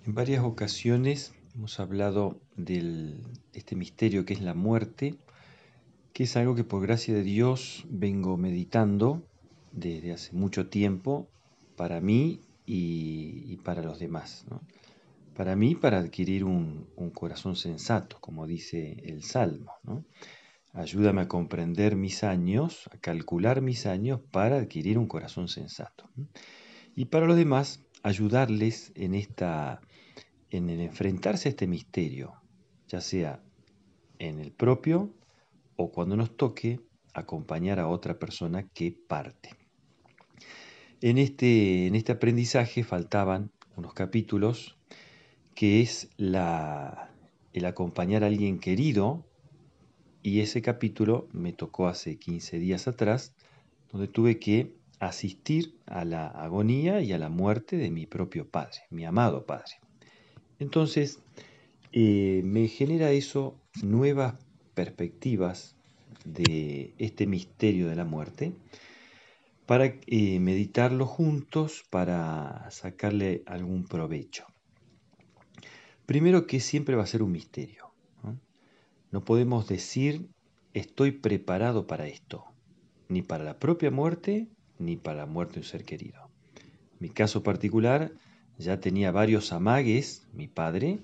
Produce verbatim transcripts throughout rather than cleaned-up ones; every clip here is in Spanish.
En varias ocasiones hemos hablado de este misterio que es la muerte, que es algo que por gracia de Dios vengo meditando desde hace mucho tiempo para mí y, y para los demás, ¿no? Para mí, para adquirir un, un corazón sensato, como dice el Salmo, ¿no? Ayúdame a comprender mis años, a calcular mis años para adquirir un corazón sensato, ¿no? Y para los demás, ayudarles en esta en el enfrentarse a este misterio, ya sea en el propio o cuando nos toque acompañar a otra persona que parte. En este, en este aprendizaje faltaban unos capítulos que es la, el acompañar a alguien querido, y ese capítulo me tocó hace quince días atrás, donde tuve que asistir a la agonía y a la muerte de mi propio padre, mi amado padre. Entonces, eh, me genera eso nuevas perspectivas de este misterio de la muerte para eh, meditarlo juntos, para sacarle algún provecho. Primero, que siempre va a ser un misterio, ¿no? No podemos decir estoy preparado para esto, ni para la propia muerte, ni para la muerte de un ser querido. En mi caso particular, ya tenía varios amagues, mi padre,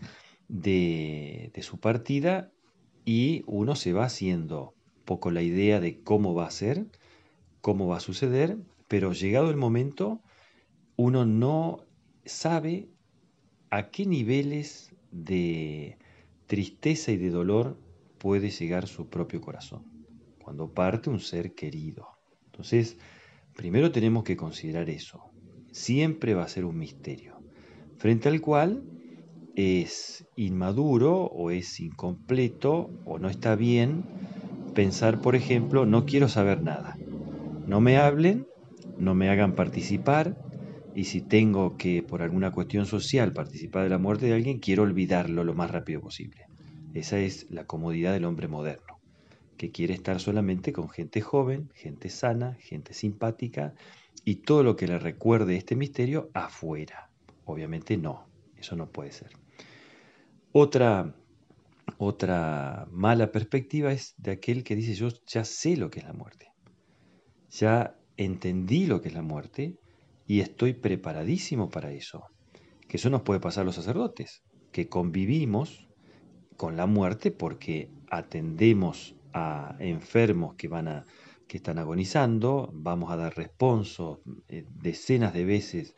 de, de su partida, y uno se va haciendo poco la idea de cómo va a ser, cómo va a suceder, pero llegado el momento, uno no sabe a qué niveles de tristeza y de dolor puede llegar su propio corazón cuando parte un ser querido. Entonces, primero tenemos que considerar eso. Siempre va a ser un misterio, frente al cual es inmaduro o es incompleto o no está bien pensar, por ejemplo, no quiero saber nada. No me hablen, no me hagan participar, y si tengo que, por alguna cuestión social, participar de la muerte de alguien, quiero olvidarlo lo más rápido posible. Esa es la comodidad del hombre moderno, que quiere estar solamente con gente joven, gente sana, gente simpática, y todo lo que le recuerde este misterio afuera. Obviamente no, eso no puede ser. Otra, otra mala perspectiva es de aquel que dice yo ya sé lo que es la muerte. Ya entendí lo que es la muerte y estoy preparadísimo para eso. Que eso nos puede pasar a los sacerdotes, que convivimos con la muerte porque atendemos a enfermos que van a que están agonizando, vamos a dar responsos eh, decenas de veces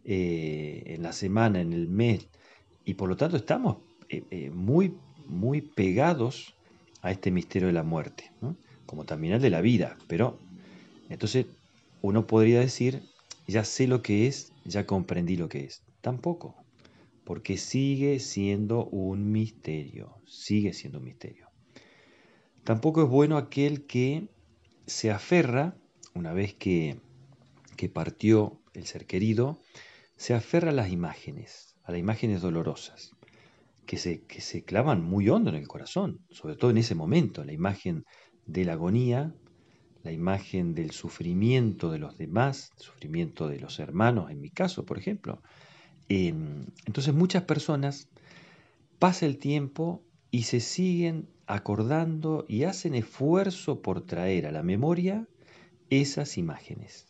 eh, en la semana, en el mes, y por lo tanto estamos eh, eh, muy, muy pegados a este misterio de la muerte, ¿no? Como también al de la vida, pero entonces uno podría decir, ya sé lo que es, ya comprendí lo que es. Tampoco, porque sigue siendo un misterio, sigue siendo un misterio. Tampoco es bueno aquel que se aferra, una vez que, que partió el ser querido, se aferra a las imágenes, a las imágenes dolorosas, que se, que se clavan muy hondo en el corazón, sobre todo en ese momento, la imagen de la agonía, la imagen del sufrimiento de los demás, el sufrimiento de los hermanos, en mi caso, por ejemplo. Eh, entonces muchas personas pasa el tiempo y se siguen acordando y hacen esfuerzo por traer a la memoria esas imágenes.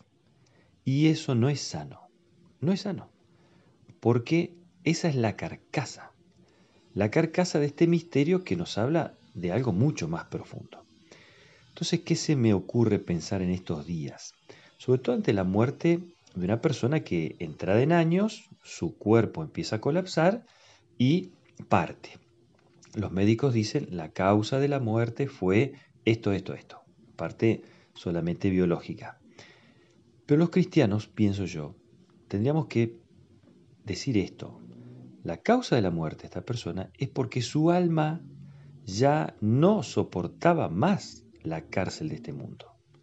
Y eso no es sano, no es sano, porque esa es la carcasa, la carcasa de este misterio que nos habla de algo mucho más profundo. Entonces, ¿qué se me ocurre pensar en estos días? Sobre todo ante la muerte de una persona que, entrada en años, su cuerpo empieza a colapsar y parte. Los médicos dicen la causa de la muerte fue esto, esto, esto. Parte solamente biológica. Pero los cristianos, pienso yo, tendríamos que decir esto. La causa de la muerte de esta persona es porque su alma ya no soportaba más la cárcel de este mundo.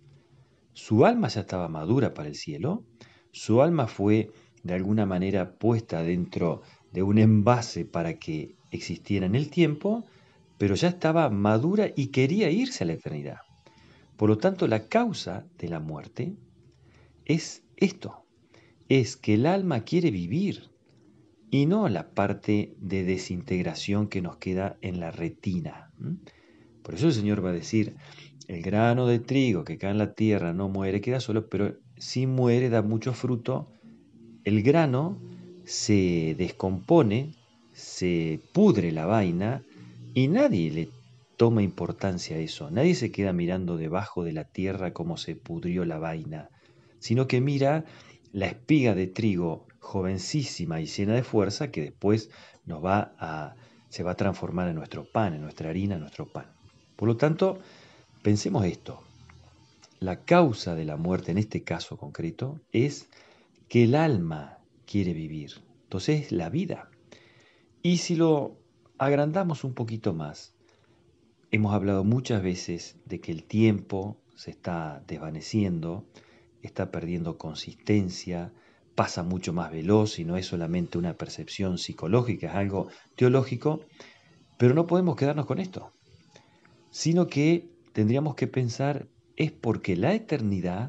Su alma ya estaba madura para el cielo, su alma fue de alguna manera puesta dentro de un envase para que existiera en el tiempo, pero ya estaba madura y quería irse a la eternidad. Por lo tanto, la causa de la muerte es esto, es que el alma quiere vivir y no la parte de desintegración que nos queda en la retina. ¿m? Por eso el Señor va a decir, el grano de trigo que cae en la tierra no muere, queda solo, pero si muere da mucho fruto. El grano se descompone, se pudre la vaina y nadie le toma importancia a eso. Nadie se queda mirando debajo de la tierra cómo se pudrió la vaina, sino que mira la espiga de trigo jovencísima y llena de fuerza que después nos va a, se va a transformar en nuestro pan, en nuestra harina, en nuestro pan. Por lo tanto, pensemos esto. La causa de la muerte en este caso concreto es que el alma quiere vivir. Entonces, la vida. Y si lo agrandamos un poquito más, hemos hablado muchas veces de que el tiempo se está desvaneciendo, está perdiendo consistencia, pasa mucho más veloz y no es solamente una percepción psicológica, es algo teológico, pero no podemos quedarnos con esto, sino que tendríamos que pensar es porque la eternidad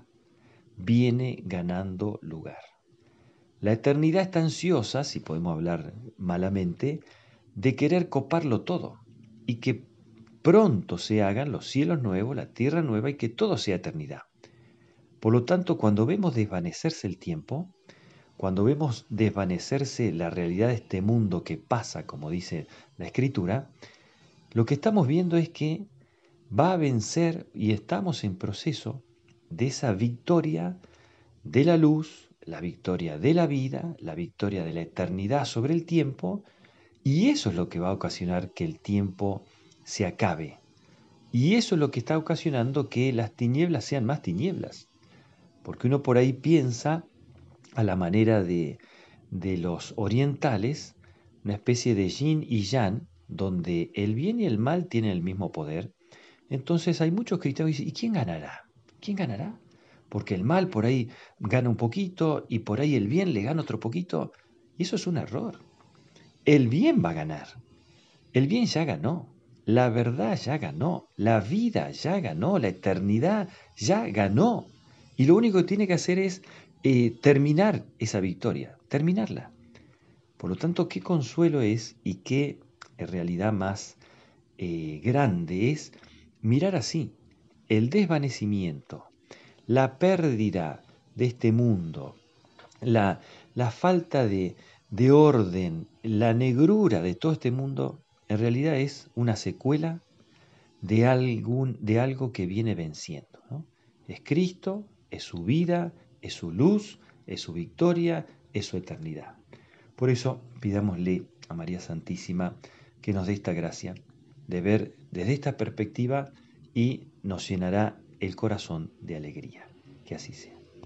viene ganando lugar. La eternidad está ansiosa, si podemos hablar malamente, de querer coparlo todo y que pronto se hagan los cielos nuevos, la tierra nueva y que todo sea eternidad. Por lo tanto, cuando vemos desvanecerse el tiempo, cuando vemos desvanecerse la realidad de este mundo que pasa, como dice la Escritura, lo que estamos viendo es que va a vencer y estamos en proceso de esa victoria de la luz, la victoria de la vida, la victoria de la eternidad sobre el tiempo, y eso es lo que va a ocasionar que el tiempo se acabe. Y eso es lo que está ocasionando que las tinieblas sean más tinieblas. Porque uno por ahí piensa, a la manera de, de los orientales, una especie de yin y yang, donde el bien y el mal tienen el mismo poder. Entonces hay muchos cristianos que dicen, ¿y quién ganará? ¿Quién ganará? Porque el mal por ahí gana un poquito y por ahí el bien le gana otro poquito. Y eso es un error. El bien va a ganar. El bien ya ganó. La verdad ya ganó. La vida ya ganó. La eternidad ya ganó. Y lo único que tiene que hacer es eh, terminar esa victoria. Terminarla. Por lo tanto, qué consuelo es y qué en realidad más eh, grande es mirar así el desvanecimiento, la pérdida de este mundo, la, la falta de, de orden, la negrura de todo este mundo, en realidad es una secuela de, algún, de algo que viene venciendo, ¿no? Es Cristo, es su vida, es su luz, es su victoria, es su eternidad. Por eso pidámosle a María Santísima que nos dé esta gracia de ver desde esta perspectiva y nos llenará el corazón de alegría. Que así sea.